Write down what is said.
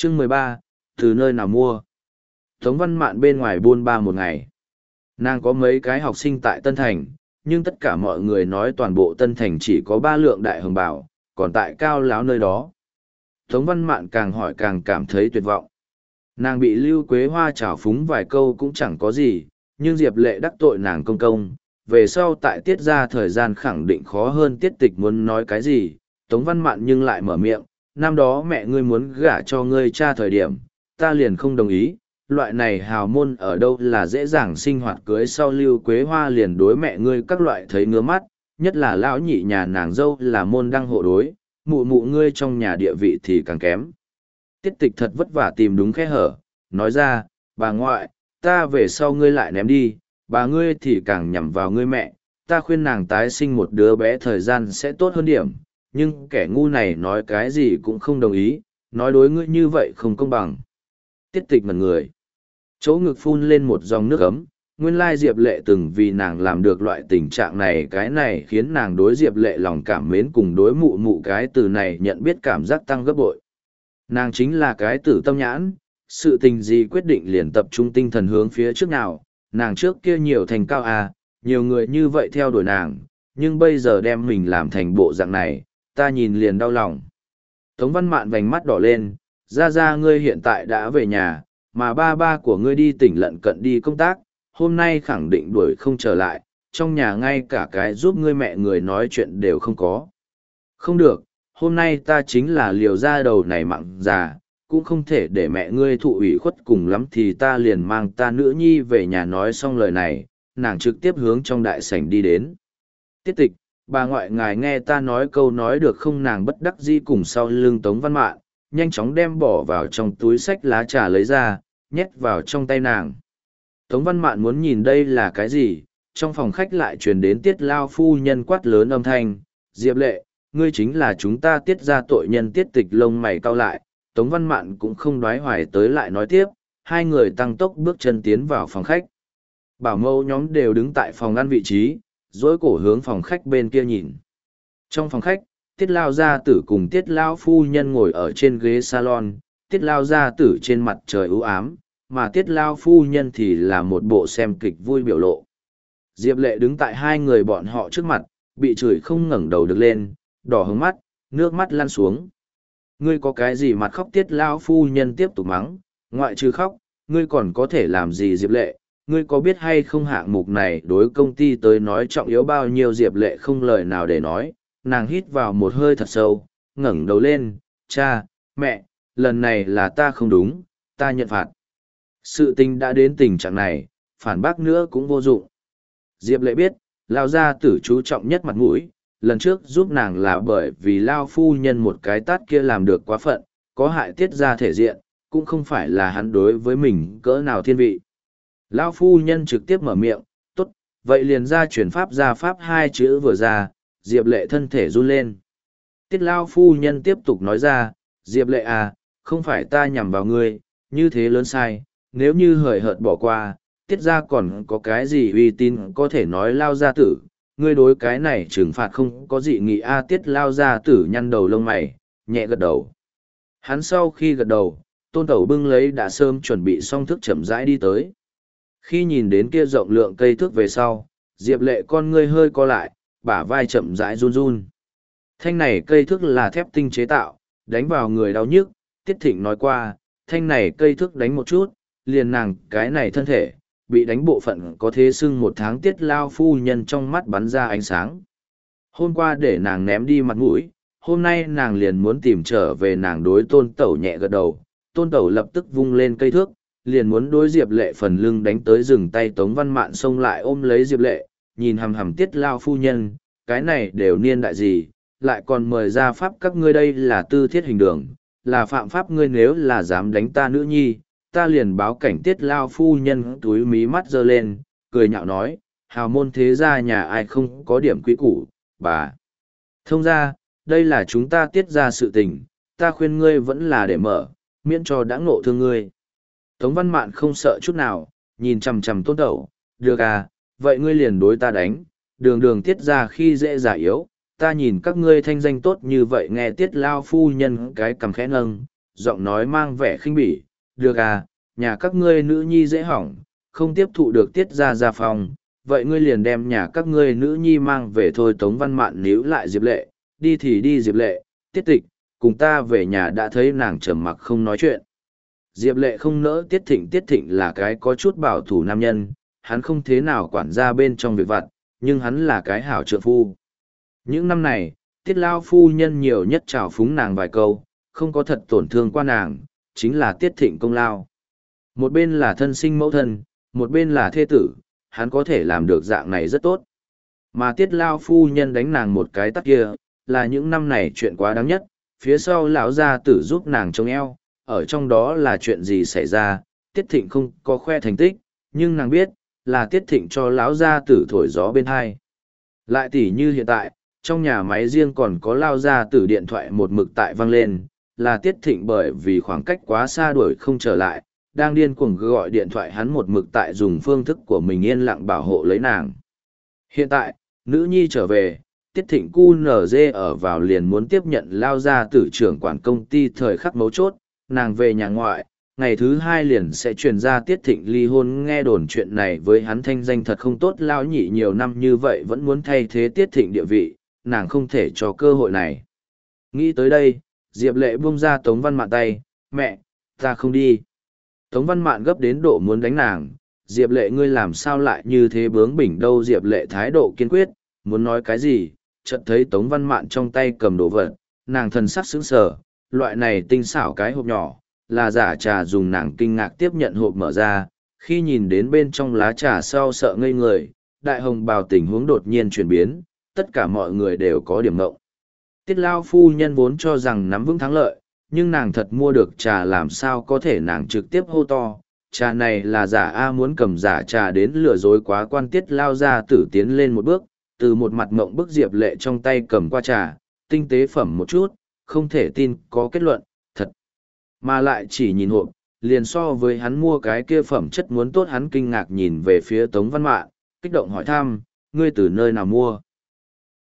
Chương 13, từ nơi nào mua? Tống Văn Mạn bên ngoài buôn ba một ngày. Nàng có mấy cái học sinh tại Tân Thành, nhưng tất cả mọi người nói toàn bộ Tân Thành chỉ có 3 lượng đại hồng bảo, còn tại Cao Láo nơi đó. Tống Văn Mạn càng hỏi càng cảm thấy tuyệt vọng. Nàng bị Lưu Quế Hoa trào phúng vài câu cũng chẳng có gì, nhưng Diệp Lệ đắc tội nàng công công. Về sau tại tiết ra thời gian khẳng định khó hơn tiết tịch muốn nói cái gì, Tống Văn Mạn nhưng lại mở miệng, năm đó mẹ ngươi muốn gả cho ngươi cha thời điểm, ta liền không đồng ý, loại này hào môn ở đâu là dễ dàng sinh hoạt cưới sau Lưu Quế Hoa liền đối mẹ ngươi các loại thấy ngứa mắt, nhất là lão nhị nhà nàng dâu là môn đăng hộ đối, mụ mụ ngươi trong nhà địa vị thì càng kém. Tiết tịch thật vất vả tìm đúng khe hở, nói ra, bà ngoại, ta về sau ngươi lại ném đi, bà ngươi thì càng nhằm vào ngươi mẹ, ta khuyên nàng tái sinh một đứa bé thời gian sẽ tốt hơn điểm, nhưng kẻ ngu này nói cái gì cũng không đồng ý, nói đối ngươi như vậy không công bằng. Tiết tịch mật người. Chỗ ngực phun lên một dòng nước ấm, nguyên lai Diệp Lệ từng vì nàng làm được loại tình trạng này, cái này khiến nàng đối Diệp Lệ lòng cảm mến cùng đối mụ mụ cái từ này nhận biết cảm giác tăng gấp bội. Nàng chính là cái tử tâm nhãn, sự tình gì quyết định liền tập trung tinh thần hướng phía trước nào, nàng trước kia nhiều thành cao à, nhiều người như vậy theo đuổi nàng, nhưng bây giờ đem mình làm thành bộ dạng này, ta nhìn liền đau lòng. Tống Văn Mạn vành mắt đỏ lên, ra ngươi hiện tại đã về nhà, mà ba của ngươi đi tỉnh lận cận đi công tác, hôm nay khẳng định đuổi không trở lại, trong nhà ngay cả cái giúp ngươi mẹ người nói chuyện đều không có. Không được, hôm nay ta chính là liều ra đầu này mặn già, cũng không thể để mẹ ngươi thụ ủy khuất, cùng lắm thì ta liền mang ta nữ nhi về nhà. Nói xong lời này, nàng trực tiếp hướng trong đại sảnh đi đến. Tiết tịch, bà ngoại ngài nghe ta nói câu nói được không? Nàng bất đắc dĩ cùng sau lưng Tống Văn Mạn, nhanh chóng đem bỏ vào trong túi xách lá trà lấy ra, nhét vào trong tay nàng. Tống Văn Mạn muốn nhìn đây là cái gì, trong phòng khách lại truyền đến Tiết lao phu nhân quát lớn âm thanh, Diệp Lệ, ngươi chính là chúng ta Tiết ra tội nhân. Tiết tịch lông mày cau lại, Tống Văn Mạn cũng không đoái hoài tới lại nói tiếp, hai người tăng tốc bước chân tiến vào phòng khách. Bảo mẫu nhóm đều đứng tại phòng ăn vị trí, dối cổ hướng phòng khách bên kia nhìn. Trong phòng khách, Tiết lao gia tử cùng Tiết lao phu nhân ngồi ở trên ghế salon, Tiết lao gia tử trên mặt trời ưu ám, mà Tiết lao phu nhân thì là một bộ xem kịch vui biểu lộ. Diệp Lệ đứng tại hai người bọn họ trước mặt, bị chửi không ngẩng đầu được lên, đỏ hứng mắt, nước mắt lăn xuống. Ngươi có cái gì mặt khóc? Tiết lao phu nhân tiếp tục mắng, ngoại trừ khóc, ngươi còn có thể làm gì? Diệp Lệ, ngươi có biết hay không hạng mục này đối công ty tới nói trọng yếu bao nhiêu? Diệp Lệ không lời nào để nói, nàng hít vào một hơi thật sâu, ngẩng đầu lên, cha, mẹ, lần này là ta không đúng, ta nhận phạt. Sự tình đã đến tình trạng này, phản bác nữa cũng vô dụng. Diệp Lệ biết, lao gia tử chú trọng nhất mặt mũi, lần trước giúp nàng là bởi vì lao phu nhân một cái tát kia làm được quá phận, có hại Tiết ra thể diện, cũng không phải là hắn đối với mình cỡ nào thiên vị. Lao phu nhân trực tiếp mở miệng, tốt, vậy liền ra chuyển pháp ra pháp, hai chữ vừa ra, Diệp Lệ thân thể run lên. Tiết lao phu nhân tiếp tục nói ra, Diệp Lệ à, không phải ta nhằm vào ngươi, như thế lớn sai, nếu như hời hợt bỏ qua, Tiết ra còn có cái gì uy tín có thể nói? Lao gia tử, ngươi đối cái này trừng phạt không có dị nghị a? Tiết lao gia tử nhăn đầu lông mày, nhẹ gật đầu. Hắn sau khi gật đầu, Tôn Tẩu bưng lấy đã sớm chuẩn bị xong thức chậm rãi đi tới. Khi nhìn đến kia rộng lượng cây thước về sau, Diệp Lệ con ngươi hơi co lại, bả vai chậm rãi run run. Thanh này cây thước là thép tinh chế tạo, đánh vào người đau nhức. Tiết Thịnh nói qua, thanh này cây thước đánh một chút, liền nàng cái này thân thể, bị đánh bộ phận có thế sưng một tháng. Tiết lao phu nhân trong mắt bắn ra ánh sáng. Hôm qua để nàng ném đi mặt mũi, hôm nay nàng liền muốn tìm trở về. Nàng đối Tôn Tẩu nhẹ gật đầu, Tôn Tẩu lập tức vung lên cây thước, liền muốn đối Diệp Lệ phần lưng đánh tới. Dừng tay. Tống Văn Mạn xông lại ôm lấy Diệp Lệ, nhìn hằm hằm Tiết lao phu nhân, cái này đều niên đại gì, lại còn mời ra pháp? Các ngươi đây là tư thiết hình đường, là phạm pháp, ngươi nếu là dám đánh ta nữ nhi, ta liền báo cảnh. Tiết lao phu nhân túi mí mắt giơ lên, cười nhạo nói, hào môn thế gia nhà ai không có điểm quý củ, bà. Thông ra, đây là chúng ta Tiết ra sự tình, ta khuyên ngươi vẫn là để mở, miễn cho đã ngộ thương ngươi. Tống Văn Mạn không sợ chút nào, nhìn chằm chằm Tôn Tẩu, được à, vậy ngươi liền đối ta đánh, đường đường Tiết ra khi dễ giả yếu, ta nhìn các ngươi thanh danh tốt như vậy. Nghe Tiết lao phu nhân cái cằm khẽ nâng, giọng nói mang vẻ khinh bỉ, được à, nhà các ngươi nữ nhi dễ hỏng, không tiếp thụ được Tiết Gia phong, vậy ngươi liền đem nhà các ngươi nữ nhi mang về thôi. Tống Văn Mạn níu lại Diệp Lệ, đi thì đi Diệp Lệ, Tiết Tịch, cùng ta về nhà. Đã thấy nàng trầm mặc không nói chuyện. Diệp Lệ không nỡ Tiết Thịnh là cái có chút bảo thủ nam nhân, hắn không thế nào quản ra bên trong việc vặt, nhưng hắn là cái hảo trượng phu. Những năm này, Tiết Lao phu nhân nhiều nhất trào phúng nàng vài câu, không có thật tổn thương qua nàng, chính là Tiết Thịnh công lao. Một bên là thân sinh mẫu thân, một bên là thê tử, hắn có thể làm được dạng này rất tốt. Mà Tiết Lao phu nhân đánh nàng một cái tát kia, là những năm này chuyện quá đáng nhất, phía sau lão gia tử giúp nàng trông eo, ở trong đó là chuyện gì xảy ra, Tiết Thịnh không có khoe thành tích, nhưng nàng biết, là Tiết Thịnh cho lão gia tử thổi gió bên hai. Lại tỉ như hiện tại, trong nhà máy riêng còn có lao gia tử điện thoại một mực tại vang lên, là Tiết Thịnh bởi vì khoảng cách quá xa đuổi không trở lại, đang điên cuồng gọi điện thoại hắn một mực tại dùng phương thức của mình yên lặng bảo hộ lấy nàng. Hiện tại, nữ nhi trở về, Tiết Thịnh QNZ ở vào liền muốn tiếp nhận lao gia tử trưởng quản công ty thời khắc mấu chốt, nàng về nhà ngoại, ngày thứ 2 liền sẽ truyền ra Tiết Thịnh ly hôn. Nghe đồn chuyện này với hắn thanh danh thật không tốt, lao nhị nhiều năm như vậy vẫn muốn thay thế Tiết Thịnh địa vị, nàng không thể cho cơ hội này. Nghĩ tới đây, Diệp Lệ buông ra Tống Văn Mạn tay, mẹ, ta không đi. Tống Văn Mạn gấp đến độ muốn đánh nàng, Diệp Lệ ngươi làm sao lại như thế bướng bỉnh đâu. Diệp Lệ thái độ kiên quyết, muốn nói cái gì, chợt thấy Tống Văn Mạn trong tay cầm đồ vật, nàng thần sắc sững sờ, loại này tinh xảo cái hộp nhỏ, là giả trà dùng. Nàng kinh ngạc tiếp nhận hộp mở ra, khi nhìn đến bên trong lá trà sau sợ ngây người, đại hồng bào tình huống đột nhiên chuyển biến, tất cả mọi người đều có điểm ngộng. Tiết Lao phu nhân vốn cho rằng nắm vững thắng lợi, nhưng nàng thật mua được trà làm sao có thể. Nàng trực tiếp hô to, trà này là giả a, muốn cầm giả trà đến lừa dối quá quan. Tiết Lao gia tử tiến lên một bước, từ một mặt ngộng bức Diệp Lệ trong tay cầm qua trà, tinh tế phẩm một chút, không thể tin có kết luận, thật. Mà lại chỉ nhìn hộp, liền so với hắn mua cái kia phẩm chất muốn tốt. Hắn kinh ngạc nhìn về phía Tống Văn Mạn, kích động hỏi thăm, ngươi từ nơi nào mua?